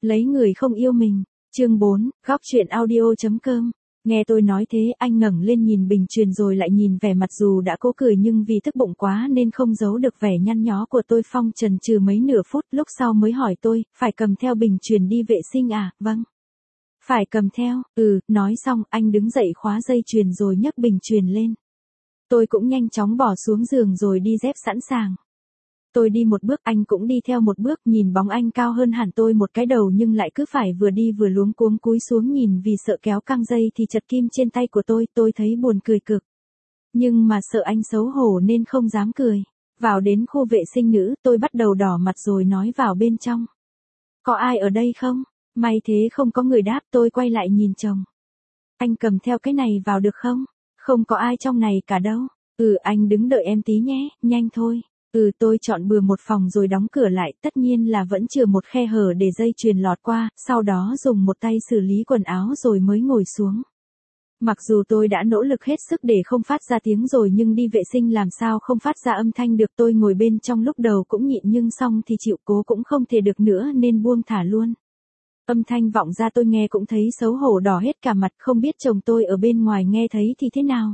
Lấy người không yêu mình. Chương 4, góc chuyện audio.com. Nghe tôi nói thế, anh ngẩng lên nhìn bình truyền rồi lại nhìn vẻ mặt dù đã cố cười nhưng vì tức bụng quá nên không giấu được vẻ nhăn nhó của tôi. Phong chần chừ mấy nửa phút, lúc sau mới hỏi tôi, phải cầm theo bình truyền đi vệ sinh à? Vâng. Phải cầm theo, nói xong, anh đứng dậy khóa dây chuyền rồi nhấc bình truyền lên. Tôi cũng nhanh chóng bỏ xuống giường rồi đi dép sẵn sàng. Tôi đi một bước, anh cũng đi theo một bước, nhìn bóng anh cao hơn hẳn tôi một cái đầu nhưng lại cứ phải vừa đi vừa luống cuống cúi xuống nhìn vì sợ kéo căng dây thì chật kim trên tay của tôi thấy buồn cười cực. Nhưng mà sợ anh xấu hổ nên không dám cười. Vào đến khu vệ sinh nữ, tôi bắt đầu đỏ mặt rồi nói vào bên trong. Có ai ở đây không? May thế không có người đáp, tôi quay lại nhìn chồng. Anh cầm theo cái này vào được không? Không có ai trong này cả đâu. Anh đứng đợi em tí nhé, nhanh thôi. Tôi chọn bừa một phòng rồi đóng cửa lại, tất nhiên là vẫn chừa một khe hở để dây chuyền lọt qua, sau đó dùng một tay xử lý quần áo rồi mới ngồi xuống. Mặc dù tôi đã nỗ lực hết sức để không phát ra tiếng rồi nhưng đi vệ sinh làm sao không phát ra âm thanh được. Tôi ngồi bên trong lúc đầu cũng nhịn nhưng xong thì chịu cố cũng không thể được nữa nên buông thả luôn. Âm thanh vọng ra tôi nghe cũng thấy xấu hổ đỏ hết cả mặt, không biết chồng tôi ở bên ngoài nghe thấy thì thế nào.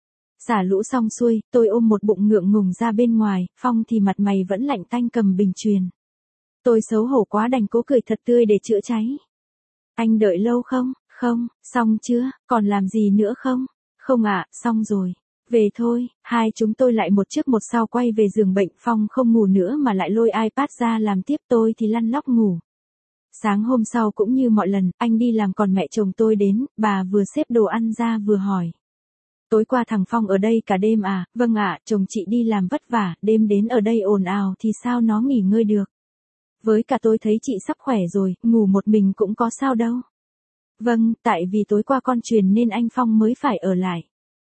Xả lũ xong xuôi, tôi ôm một bụng ngượng ngùng ra bên ngoài, Phong thì mặt mày vẫn lạnh tanh cầm bình truyền. Tôi xấu hổ quá đành cố cười thật tươi để chữa cháy. Anh đợi lâu không? Không, xong chưa, còn làm gì nữa không? Không ạ, xong rồi. Về thôi, hai chúng tôi lại một trước một sau quay về giường bệnh. Phong không ngủ nữa mà lại lôi iPad ra làm tiếp, tôi thì lăn lóc ngủ. Sáng hôm sau cũng như mọi lần, anh đi làm còn mẹ chồng tôi đến, bà vừa xếp đồ ăn ra vừa hỏi. Tối qua thằng Phong ở đây cả đêm à? Vâng ạ, chồng chị đi làm vất vả, đêm đến ở đây ồn ào thì sao nó nghỉ ngơi được. Với cả tôi thấy chị sắp khỏe rồi, ngủ một mình cũng có sao đâu. Vâng, tại vì tối qua con truyền nên anh Phong mới phải ở lại.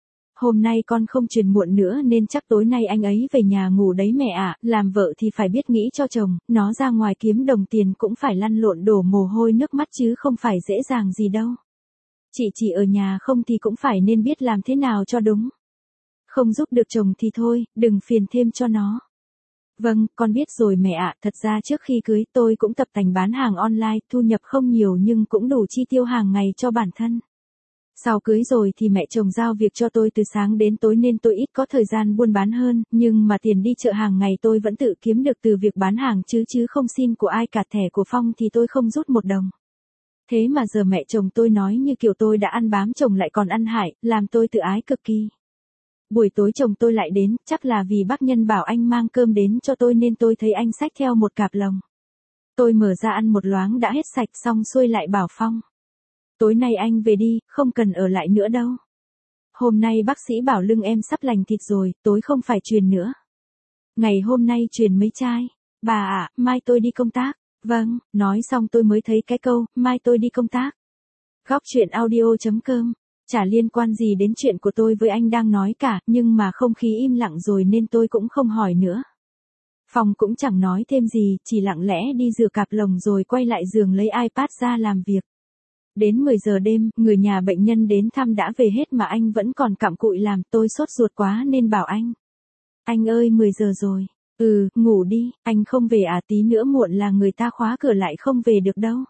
Hôm nay con không truyền muộn nữa nên chắc tối nay anh ấy về nhà ngủ đấy mẹ ạ. Làm vợ thì phải biết nghĩ cho chồng, nó ra ngoài kiếm đồng tiền cũng phải lăn lộn đổ mồ hôi nước mắt chứ không phải dễ dàng gì đâu. Chị chỉ ở nhà không thì cũng phải nên biết làm thế nào cho đúng. Không giúp được chồng thì thôi, đừng phiền thêm cho nó. Vâng, con biết rồi mẹ ạ. Thật ra trước khi cưới tôi cũng tập tành bán hàng online, thu nhập không nhiều nhưng cũng đủ chi tiêu hàng ngày cho bản thân. Sau cưới rồi thì mẹ chồng giao việc cho tôi từ sáng đến tối nên tôi ít có thời gian buôn bán hơn, nhưng mà tiền đi chợ hàng ngày tôi vẫn tự kiếm được từ việc bán hàng chứ không xin của ai cả. Thẻ của Phong thì tôi không rút một đồng. Thế mà giờ mẹ chồng tôi nói như kiểu tôi đã ăn bám chồng lại còn ăn hại, làm tôi tự ái cực kỳ. Buổi tối chồng tôi lại đến, chắc là vì bác Nhân bảo anh mang cơm đến cho tôi nên tôi thấy anh xách theo một cặp lồng. Tôi mở ra ăn một loáng đã hết sạch, xong xuôi lại bảo Phong. Tối nay anh về đi, không cần ở lại nữa đâu. Hôm nay bác sĩ bảo lưng em sắp lành thịt rồi, tối không phải truyền nữa. Ngày hôm nay truyền mấy chai. Bà ạ, mai tôi đi công tác. Vâng, nói xong tôi mới thấy cái câu, mai tôi đi công tác. Góc chuyện audio.com. Chả liên quan gì đến chuyện của tôi với anh đang nói cả, nhưng mà không khí im lặng rồi nên tôi cũng không hỏi nữa. Phong cũng chẳng nói thêm gì, chỉ lặng lẽ đi rửa cặp lồng rồi quay lại giường lấy iPad ra làm việc. Đến 10 giờ đêm, người nhà bệnh nhân đến thăm đã về hết mà anh vẫn còn cặm cụi làm, tôi sốt ruột quá nên bảo anh. Anh ơi 10 giờ rồi. Ngủ đi, anh không về à? Tí nữa muộn là người ta khóa cửa lại không về được đâu.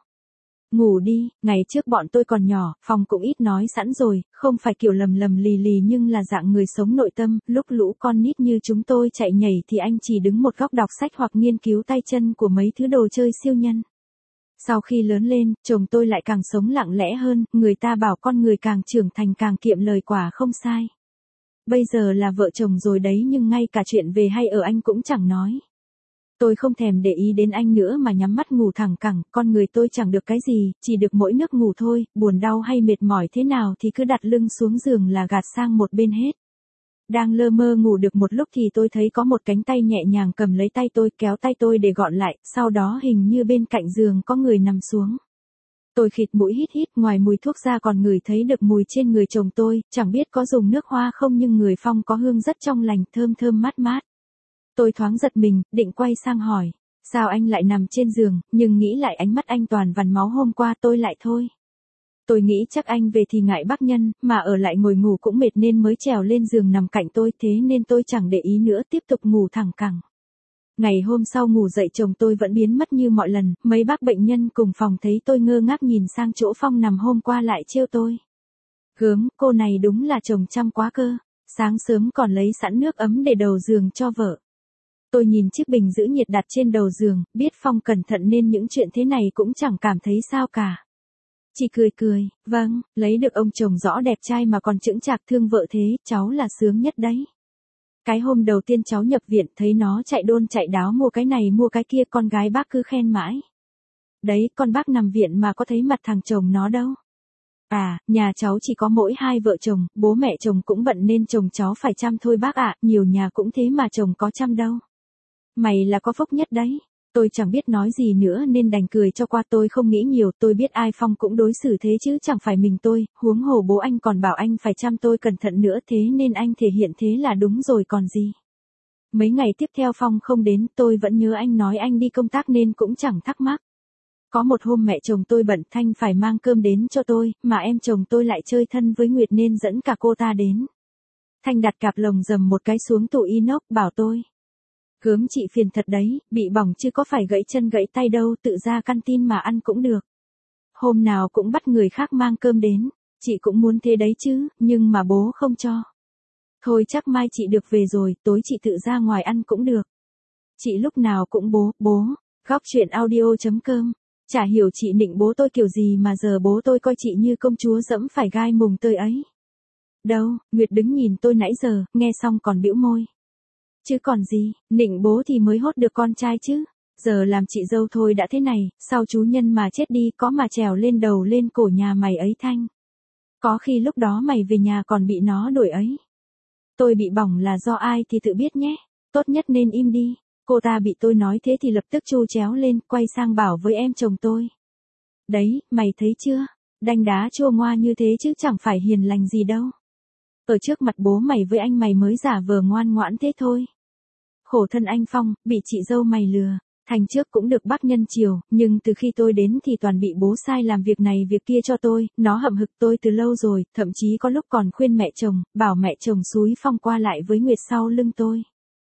Ngủ đi, ngày trước bọn tôi còn nhỏ, Phong cũng ít nói sẵn rồi, không phải kiểu lầm lì lì nhưng là dạng người sống nội tâm, lúc lũ con nít như chúng tôi chạy nhảy thì anh chỉ đứng một góc đọc sách hoặc nghiên cứu tay chân của mấy thứ đồ chơi siêu nhân. Sau khi lớn lên, chồng tôi lại càng sống lặng lẽ hơn, người ta bảo con người càng trưởng thành càng kiệm lời, quả không sai. Bây giờ là vợ chồng rồi đấy nhưng ngay cả chuyện về hay ở anh cũng chẳng nói. Tôi không thèm để ý đến anh nữa mà nhắm mắt ngủ thẳng cẳng, con người tôi chẳng được cái gì, chỉ được mỗi giấc ngủ thôi, buồn đau hay mệt mỏi thế nào thì cứ đặt lưng xuống giường là gạt sang một bên hết. Đang lơ mơ ngủ được một lúc thì tôi thấy có một cánh tay nhẹ nhàng cầm lấy tay tôi, kéo tay tôi để gọn lại, sau đó hình như bên cạnh giường có người nằm xuống. Tôi khịt mũi hít, ngoài mùi thuốc ra còn ngửi thấy được mùi trên người chồng tôi, chẳng biết có dùng nước hoa không nhưng người Phong có hương rất trong lành, thơm mát mát. Tôi thoáng giật mình, định quay sang hỏi, sao anh lại nằm trên giường, nhưng nghĩ lại ánh mắt anh toàn vằn máu hôm qua tôi lại thôi. Tôi nghĩ chắc anh về thì ngại bác Nhân, mà ở lại ngồi ngủ cũng mệt nên mới trèo lên giường nằm cạnh tôi, thế nên tôi chẳng để ý nữa tiếp tục ngủ thẳng cẳng. Ngày hôm sau ngủ dậy chồng tôi vẫn biến mất như mọi lần, mấy bác bệnh nhân cùng phòng thấy tôi ngơ ngác nhìn sang chỗ Phong nằm hôm qua lại trêu tôi. Gớm, cô này đúng là chồng chăm quá cơ, sáng sớm còn lấy sẵn nước ấm để đầu giường cho vợ. Tôi nhìn chiếc bình giữ nhiệt đặt trên đầu giường, biết Phong cẩn thận nên những chuyện thế này cũng chẳng cảm thấy sao cả. Chỉ cười cười, vâng, lấy được ông chồng rõ đẹp trai mà còn chững chạc thương vợ thế, cháu là sướng nhất đấy. Cái hôm đầu tiên cháu nhập viện thấy nó chạy đôn chạy đáo mua cái này mua cái kia, con gái bác cứ khen mãi. Đấy, con bác nằm viện mà có thấy mặt thằng chồng nó đâu. À, nhà cháu chỉ có mỗi hai vợ chồng, bố mẹ chồng cũng bận nên chồng cháu phải chăm thôi bác ạ, nhiều nhà cũng thế mà chồng có chăm đâu. Mày là có phúc nhất đấy. Tôi chẳng biết nói gì nữa nên đành cười cho qua, tôi không nghĩ nhiều, tôi biết ai Phong cũng đối xử thế chứ chẳng phải mình tôi, huống hồ bố anh còn bảo anh phải chăm tôi cẩn thận nữa, thế nên anh thể hiện thế là đúng rồi còn gì. Mấy ngày tiếp theo Phong không đến, tôi vẫn nhớ anh nói anh đi công tác nên cũng chẳng thắc mắc. Có một hôm mẹ chồng tôi bận, Thanh phải mang cơm đến cho tôi, mà em chồng tôi lại chơi thân với Nguyệt nên dẫn cả cô ta đến. Thanh đặt cặp lồng dầm một cái xuống tủ inox bảo tôi. Gớm chị phiền thật đấy, bị bỏng chứ có phải gãy chân gãy tay đâu, tự ra căn tin mà ăn cũng được. Hôm nào cũng bắt người khác mang cơm đến, chị cũng muốn thế đấy chứ, nhưng mà bố không cho. Thôi chắc mai chị được về rồi, tối chị tự ra ngoài ăn cũng được. Chị lúc nào cũng bố, góc chuyện audio.com. Chả hiểu chị nịnh bố tôi kiểu gì mà giờ bố tôi coi chị như công chúa dẫm phải gai mùng tơi ấy. Đâu, Nguyệt đứng nhìn tôi nãy giờ, nghe xong còn bĩu môi. Chứ còn gì, nịnh bố thì mới hốt được con trai chứ. Giờ làm chị dâu thôi đã thế này, sau chú nhân mà chết đi có mà trèo lên đầu lên cổ nhà mày ấy Thanh. Có khi lúc đó mày về nhà còn bị nó đuổi ấy. Tôi bị bỏng là do ai thì tự biết nhé, tốt nhất nên im đi. Cô ta bị tôi nói thế thì lập tức chu chéo lên, quay sang bảo với em chồng tôi. Đấy, mày thấy chưa, đanh đá chua ngoa như thế chứ chẳng phải hiền lành gì đâu. Ở trước mặt bố mày với anh mày mới giả vờ ngoan ngoãn thế thôi. Khổ thân anh Phong, bị chị dâu mày lừa. Thành trước cũng được bác nhân chiều, nhưng từ khi tôi đến thì toàn bị bố sai làm việc này việc kia cho tôi, nó hậm hực tôi từ lâu rồi, thậm chí có lúc còn khuyên mẹ chồng, bảo mẹ chồng xúi Phong qua lại với Nguyệt sau lưng tôi.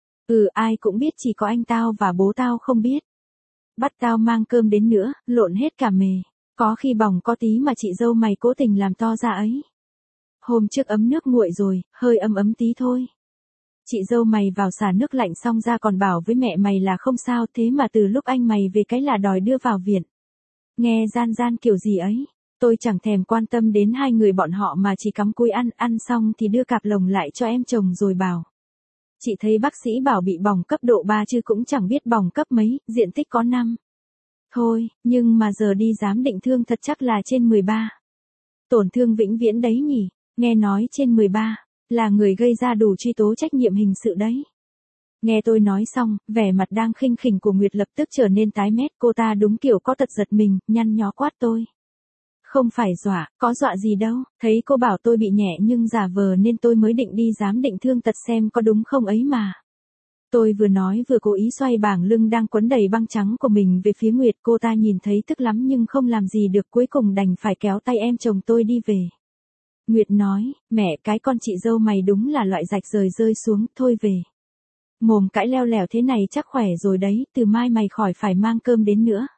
Ai cũng biết chỉ có anh tao và bố tao không biết. Bắt tao mang cơm đến nữa, lộn hết cả mề. Có khi bỏng có tí mà chị dâu mày cố tình làm to ra ấy. Hôm trước ấm nước nguội rồi, hơi ấm ấm tí thôi. Chị dâu mày vào xả nước lạnh xong ra còn bảo với mẹ mày là không sao, thế mà từ lúc anh mày về cái là đòi đưa vào viện. Nghe gian gian kiểu gì ấy, tôi chẳng thèm quan tâm đến hai người bọn họ mà chỉ cắm cúi ăn xong thì đưa cặp lồng lại cho em chồng rồi bảo. Chị thấy bác sĩ bảo bị bỏng cấp độ 3 chứ cũng chẳng biết bỏng cấp mấy, diện tích có 5. Thôi, nhưng mà giờ đi giám định thương thật chắc là trên 13. Tổn thương vĩnh viễn đấy nhỉ, nghe nói trên 13. Là người gây ra đủ truy tố trách nhiệm hình sự đấy. Nghe tôi nói xong, vẻ mặt đang khinh khỉnh của Nguyệt lập tức trở nên tái mét, cô ta đúng kiểu có tật giật mình, nhăn nhó quát tôi. Không phải dọa, có dọa gì đâu, thấy cô bảo tôi bị nhẹ nhưng giả vờ nên tôi mới định đi giám định thương tật xem có đúng không ấy mà. Tôi vừa nói vừa cố ý xoay bảng lưng đang quấn đầy băng trắng của mình về phía Nguyệt, cô ta nhìn thấy tức lắm nhưng không làm gì được, cuối cùng đành phải kéo tay em chồng tôi đi về. Nguyệt nói, mẹ cái con chị dâu mày đúng là loại rạch rời rơi xuống, thôi về. Mồm cãi leo lẻo thế này chắc khỏe rồi đấy, từ mai mày khỏi phải mang cơm đến nữa.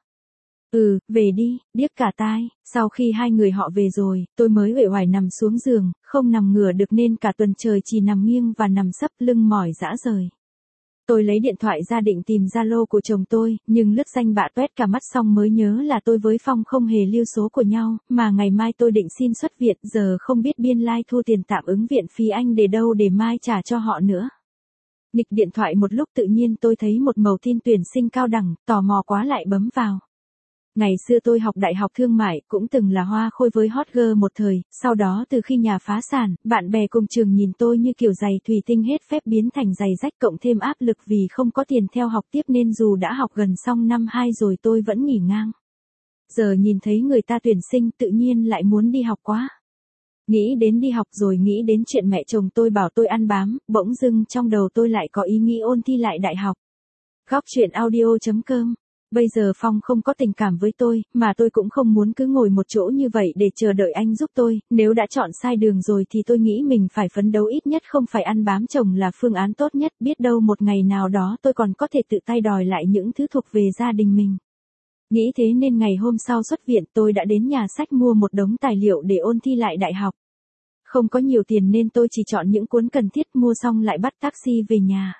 Về đi, điếc cả tai. Sau khi hai người họ về rồi, tôi mới uể oải nằm xuống giường, không nằm ngửa được nên cả tuần trời chỉ nằm nghiêng và nằm sấp lưng mỏi rã rời. Tôi lấy điện thoại ra định tìm Zalo của chồng tôi, nhưng lướt danh bạ toét cả mắt xong mới nhớ là tôi với Phong không hề lưu số của nhau, mà ngày mai tôi định xin xuất viện, giờ không biết biên lai thu tiền tạm ứng viện phí anh để đâu để mai trả cho họ nữa. Nghịch điện thoại một lúc tự nhiên tôi thấy một mẩu tin tuyển sinh cao đẳng, tò mò quá lại bấm vào. Ngày xưa tôi học đại học thương mại, cũng từng là hoa khôi với hot girl một thời, sau đó từ khi nhà phá sản, bạn bè cùng trường nhìn tôi như kiểu giày thủy tinh hết phép biến thành giày rách, cộng thêm áp lực vì không có tiền theo học tiếp nên dù đã học gần xong năm 2 rồi tôi vẫn nghỉ ngang. Giờ nhìn thấy người ta tuyển sinh tự nhiên lại muốn đi học quá. Nghĩ đến đi học rồi nghĩ đến chuyện mẹ chồng tôi bảo tôi ăn bám, bỗng dưng trong đầu tôi lại có ý nghĩ ôn thi lại đại học. Góc chuyện audio.com Bây giờ Phong không có tình cảm với tôi, mà tôi cũng không muốn cứ ngồi một chỗ như vậy để chờ đợi anh giúp tôi, nếu đã chọn sai đường rồi thì tôi nghĩ mình phải phấn đấu, ít nhất không phải ăn bám chồng là phương án tốt nhất, biết đâu một ngày nào đó tôi còn có thể tự tay đòi lại những thứ thuộc về gia đình mình. Nghĩ thế nên ngày hôm sau xuất viện tôi đã đến nhà sách mua một đống tài liệu để ôn thi lại đại học. Không có nhiều tiền nên tôi chỉ chọn những cuốn cần thiết, mua xong lại bắt taxi về nhà.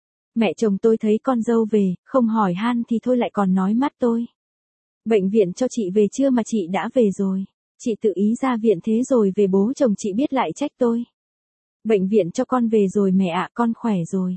Mẹ chồng tôi thấy con dâu về, không hỏi han thì thôi lại còn nói mát tôi. Bệnh viện cho chị về chưa mà chị đã về rồi. Chị tự ý ra viện thế rồi về, bố chồng chị biết lại trách tôi. Bệnh viện cho con về rồi mẹ ạ, con khỏe rồi.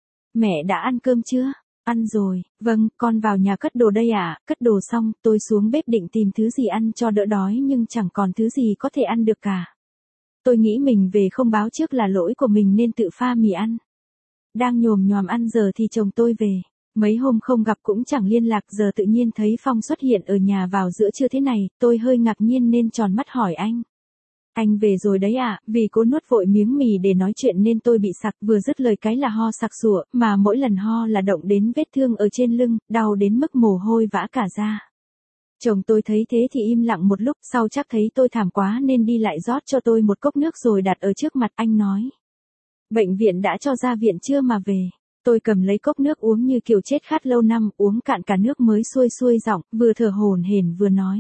Mẹ đã ăn cơm chưa? Ăn rồi, vâng, con vào nhà cất đồ đây ạ. Cất đồ xong, tôi xuống bếp định tìm thứ gì ăn cho đỡ đói nhưng chẳng còn thứ gì có thể ăn được cả. Tôi nghĩ mình về không báo trước là lỗi của mình nên tự pha mì ăn. Đang nhồm nhòm ăn giờ thì chồng tôi về. Mấy hôm không gặp cũng chẳng liên lạc, giờ tự nhiên thấy Phong xuất hiện ở nhà vào giữa trưa thế này, tôi hơi ngạc nhiên nên tròn mắt hỏi anh. Anh về rồi đấy à? Vì cố nuốt vội miếng mì để nói chuyện nên tôi bị sặc, vừa dứt lời cái là ho sặc sụa, mà mỗi lần ho là động đến vết thương ở trên lưng, đau đến mức mồ hôi vã cả ra. Chồng tôi thấy thế thì im lặng một lúc, sau chắc thấy tôi thảm quá nên đi lại rót cho tôi một cốc nước rồi đặt ở trước mặt anh nói. Bệnh viện đã cho ra viện chưa mà về? Tôi cầm lấy cốc nước uống như kiểu chết khát lâu năm, uống cạn cả nước mới xuôi xuôi giọng, vừa thở hổn hển vừa nói.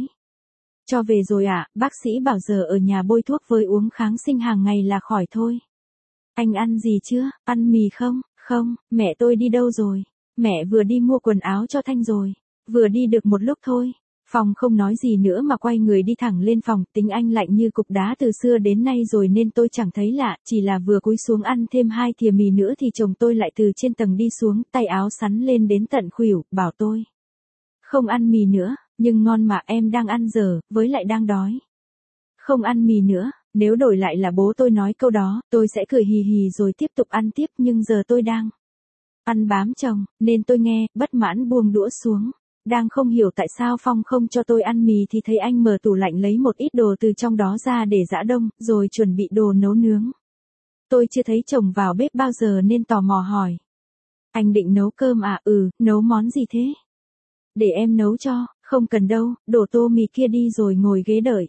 Cho về rồi ạ, bác sĩ bảo giờ ở nhà bôi thuốc với uống kháng sinh hàng ngày là khỏi thôi. Anh ăn gì chưa? Ăn mì không? Không, mẹ tôi đi đâu rồi? Mẹ vừa đi mua quần áo cho Thanh rồi. Vừa đi được một lúc thôi. Phong không nói gì nữa mà quay người đi thẳng lên phòng, tính anh lạnh như cục đá từ xưa đến nay rồi nên tôi chẳng thấy lạ, chỉ là vừa cúi xuống ăn thêm 2 thìa mì nữa thì chồng tôi lại từ trên tầng đi xuống, tay áo sắn lên đến tận khuỷu, bảo tôi. Không ăn mì nữa, nhưng ngon mà, em đang ăn giờ, với lại đang đói. Không ăn mì nữa, nếu đổi lại là bố tôi nói câu đó, tôi sẽ cười hì hì rồi tiếp tục ăn tiếp, nhưng giờ tôi đang ăn bám chồng, nên tôi nghe, bất mãn buông đũa xuống. Đang không hiểu tại sao Phong không cho tôi ăn mì thì thấy anh mở tủ lạnh lấy một ít đồ từ trong đó ra để giã đông, rồi chuẩn bị đồ nấu nướng. Tôi chưa thấy chồng vào bếp bao giờ nên tò mò hỏi. Anh định nấu cơm à? Nấu món gì thế? Để em nấu cho, không cần đâu, đổ tô mì kia đi rồi ngồi ghế đợi.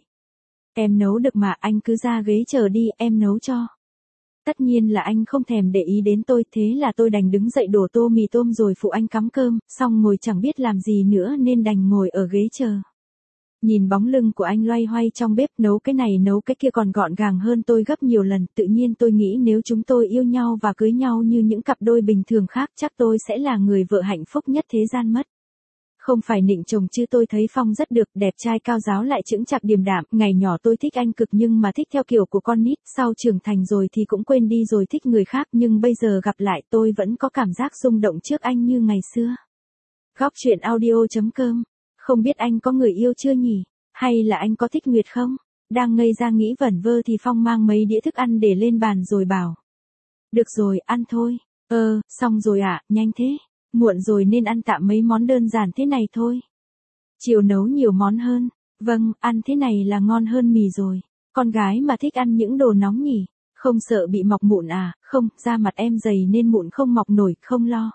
Em nấu được mà, anh cứ ra ghế chờ đi, em nấu cho. Tất nhiên là anh không thèm để ý đến tôi, thế là tôi đành đứng dậy đổ tô mì tôm rồi phụ anh cắm cơm, xong ngồi chẳng biết làm gì nữa nên đành ngồi ở ghế chờ. Nhìn bóng lưng của anh loay hoay trong bếp, nấu cái này nấu cái kia còn gọn gàng hơn tôi gấp nhiều lần, tự nhiên tôi nghĩ nếu chúng tôi yêu nhau và cưới nhau như những cặp đôi bình thường khác chắc tôi sẽ là người vợ hạnh phúc nhất thế gian mất. Không phải nịnh chồng chứ tôi thấy Phong rất được, đẹp trai cao ráo lại chững chạc điềm đạm, ngày nhỏ tôi thích anh cực nhưng mà thích theo kiểu của con nít, sau trưởng thành rồi thì cũng quên đi rồi thích người khác, nhưng bây giờ gặp lại tôi vẫn có cảm giác rung động trước anh như ngày xưa. Góc truyện audio.com. Không biết anh có người yêu chưa nhỉ? Hay là anh có thích Nguyệt không? Đang ngây ra nghĩ vẩn vơ thì Phong mang mấy đĩa thức ăn để lên bàn rồi bảo. Được rồi, ăn thôi. Xong rồi ạ, nhanh thế. Muộn rồi nên ăn tạm mấy món đơn giản thế này thôi. Chiều nấu nhiều món hơn. Vâng, ăn thế này là ngon hơn mì rồi. Con gái mà thích ăn những đồ nóng nhỉ? Không sợ bị mọc mụn à? Không, da mặt em dày nên mụn không mọc nổi, không lo.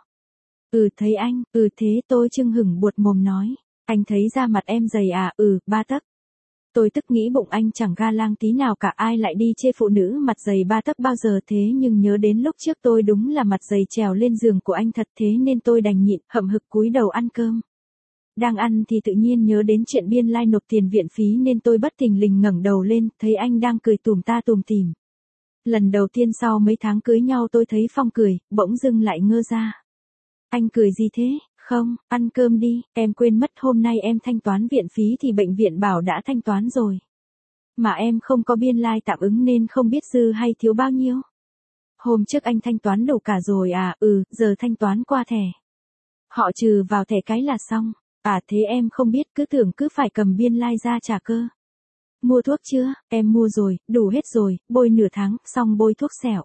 Thấy anh, thế tôi chưng hửng buột mồm nói. Anh thấy da mặt em dày à? 3 tấc. Tôi tức nghĩ bụng anh chẳng ga lang tí nào cả, ai lại đi chê phụ nữ mặt dày 3 tấc bao giờ thế, nhưng nhớ đến lúc trước tôi đúng là mặt dày trèo lên giường của anh thật, thế nên tôi đành nhịn, hậm hực cúi đầu ăn cơm. Đang ăn thì tự nhiên nhớ đến chuyện biên lai nộp tiền viện phí nên tôi bất thình lình ngẩng đầu lên, thấy anh đang cười tủm tỉm. Lần đầu tiên sau mấy tháng cưới nhau tôi thấy Phong cười, bỗng dưng lại ngơ ra. Anh cười gì thế? Không, ăn cơm đi, em quên mất hôm nay em thanh toán viện phí thì bệnh viện bảo đã thanh toán rồi. Mà em không có biên lai tạm ứng nên không biết dư hay thiếu bao nhiêu. Hôm trước anh thanh toán đủ cả rồi à? Giờ thanh toán qua thẻ. Họ trừ vào thẻ cái là xong. À thế em không biết, cứ tưởng cứ phải cầm biên lai ra trả cơ. Mua thuốc chưa? Em mua rồi, đủ hết rồi, bôi nửa tháng, xong bôi thuốc sẹo.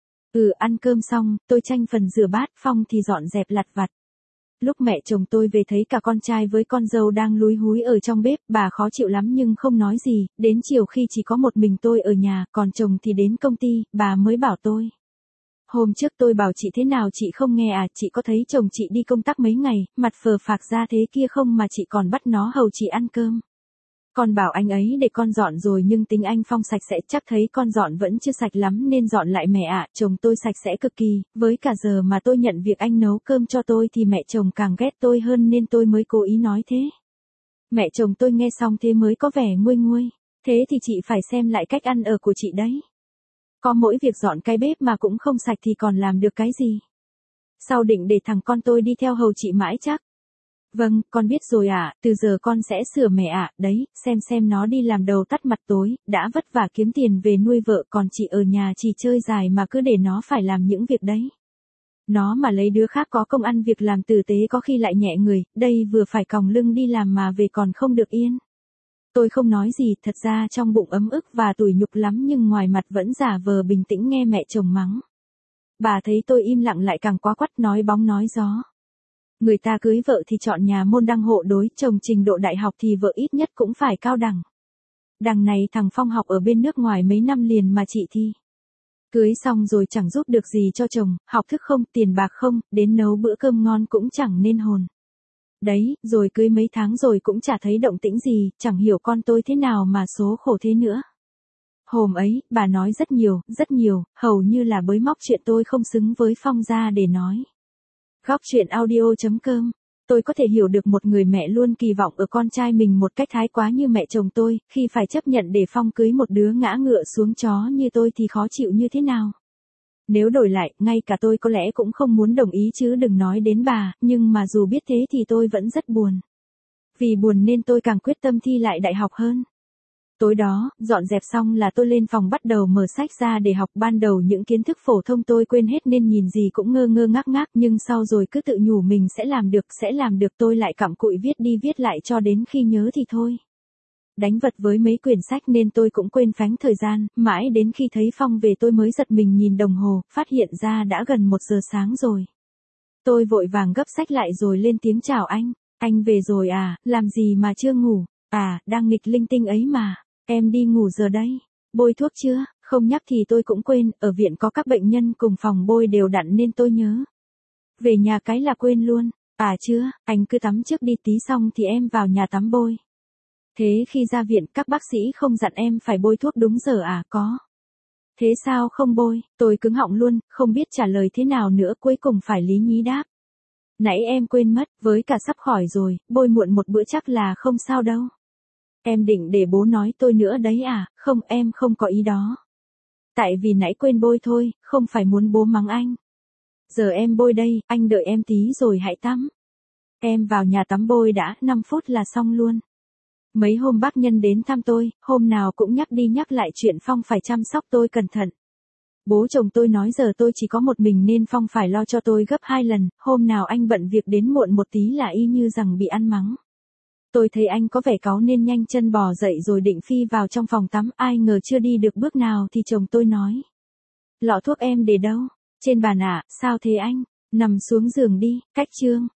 Ăn cơm xong, tôi tranh phần rửa bát, Phong thì dọn dẹp lặt vặt. Lúc mẹ chồng tôi về thấy cả con trai với con dâu đang lúi húi ở trong bếp, bà khó chịu lắm nhưng không nói gì, đến chiều khi chỉ có một mình tôi ở nhà, còn chồng thì đến công ty, bà mới bảo tôi. Hôm trước tôi bảo chị thế nào chị không nghe à, chị có thấy chồng chị đi công tác mấy ngày, mặt phờ phạc ra thế kia không mà chị còn bắt nó hầu chị ăn cơm. Con bảo anh ấy để con dọn rồi nhưng tính anh Phong sạch sẽ, chắc thấy con dọn vẫn chưa sạch lắm nên dọn lại mẹ ạ. Chồng tôi sạch sẽ cực kỳ, với cả giờ mà tôi nhận việc anh nấu cơm cho tôi thì mẹ chồng càng ghét tôi hơn nên tôi mới cố ý nói thế. Mẹ chồng tôi nghe xong thế mới có vẻ nguôi nguôi. Thế thì chị phải xem lại cách ăn ở của chị đấy. Có mỗi việc dọn cái bếp mà cũng không sạch thì còn làm được cái gì. Sao định để thằng con tôi đi theo hầu chị mãi chắc? Vâng, con biết rồi ạ, từ giờ con sẽ sửa mẹ ạ, đấy, xem nó đi làm đầu tắt mặt tối, đã vất vả kiếm tiền về nuôi vợ còn chị ở nhà chỉ chơi dài mà cứ để nó phải làm những việc đấy. Nó mà lấy đứa khác có công ăn việc làm tử tế có khi lại nhẹ người, đây vừa phải còng lưng đi làm mà về còn không được yên. Tôi không nói gì, thật ra trong bụng ấm ức và tủi nhục lắm nhưng ngoài mặt vẫn giả vờ bình tĩnh nghe mẹ chồng mắng. Bà thấy tôi im lặng lại càng quá quắt nói bóng nói gió. Người ta cưới vợ thì chọn nhà môn đăng hộ đối, chồng trình độ đại học thì vợ ít nhất cũng phải cao đẳng. Đằng này thằng Phong học ở bên nước ngoài mấy năm liền mà chị thì. Cưới xong rồi chẳng giúp được gì cho chồng, học thức không, tiền bạc không, đến nấu bữa cơm ngon cũng chẳng nên hồn. Đấy, rồi cưới mấy tháng rồi cũng chả thấy động tĩnh gì, chẳng hiểu con tôi thế nào mà số khổ thế nữa. Hôm ấy, bà nói rất nhiều, hầu như là bới móc chuyện tôi không xứng với Phong ra để nói. Góc chuyện audio.com. Tôi có thể hiểu được một người mẹ luôn kỳ vọng ở con trai mình một cách thái quá như mẹ chồng tôi, khi phải chấp nhận để Phong cưới một đứa ngã ngựa xuống chó như tôi thì khó chịu như thế nào. Nếu đổi lại, ngay cả tôi có lẽ cũng không muốn đồng ý chứ đừng nói đến bà, nhưng mà dù biết thế thì tôi vẫn rất buồn. Vì buồn nên tôi càng quyết tâm thi lại đại học hơn. Tối đó, dọn dẹp xong là tôi lên phòng bắt đầu mở sách ra để học. Ban đầu những kiến thức phổ thông tôi quên hết nên nhìn gì cũng ngơ ngơ ngác ngác, nhưng sau rồi cứ tự nhủ mình sẽ làm được tôi lại cặm cụi viết đi viết lại cho đến khi nhớ thì thôi. Đánh vật với mấy quyển sách nên tôi cũng quên phánh thời gian, mãi đến khi thấy Phong về tôi mới giật mình nhìn đồng hồ, phát hiện ra đã gần 1 giờ sáng rồi. Tôi vội vàng gấp sách lại rồi lên tiếng chào anh về rồi à, làm gì mà chưa ngủ, à, đang nghịch linh tinh ấy mà. Em đi ngủ giờ đây. Bôi thuốc chưa? Không nhắc thì tôi cũng quên, ở viện có các bệnh nhân cùng phòng bôi đều đặn nên tôi nhớ. Về nhà cái là quên luôn. À chưa, anh cứ tắm trước đi tí xong thì em vào nhà tắm bôi. Thế khi ra viện các bác sĩ không dặn em phải bôi thuốc đúng giờ à? Có. Thế sao không bôi? Tôi cứng họng luôn, không biết trả lời thế nào nữa, cuối cùng phải lý nhí đáp. Nãy em quên mất, với cả sắp khỏi rồi, bôi muộn một bữa chắc là không sao đâu. Em định để bố nói tôi nữa đấy à? Không, em không có ý đó. Tại vì nãy quên bôi thôi, không phải muốn bố mắng anh. Giờ em bôi đây, anh đợi em tí rồi hãy tắm. Em vào nhà tắm bôi đã, 5 phút là xong luôn. Mấy hôm bác nhân đến thăm tôi, hôm nào cũng nhắc đi nhắc lại chuyện Phong phải chăm sóc tôi cẩn thận. Bố chồng tôi nói giờ tôi chỉ có một mình nên Phong phải lo cho tôi gấp 2 lần, hôm nào anh bận việc đến muộn một tí là y như rằng bị ăn mắng. Tôi thấy anh có vẻ cáu nên nhanh chân bò dậy rồi định phi vào trong phòng tắm, ai ngờ chưa đi được bước nào thì chồng tôi nói. Lọ thuốc em để đâu? Trên bàn ạ, sao thế anh? Nằm xuống giường đi, cách chương.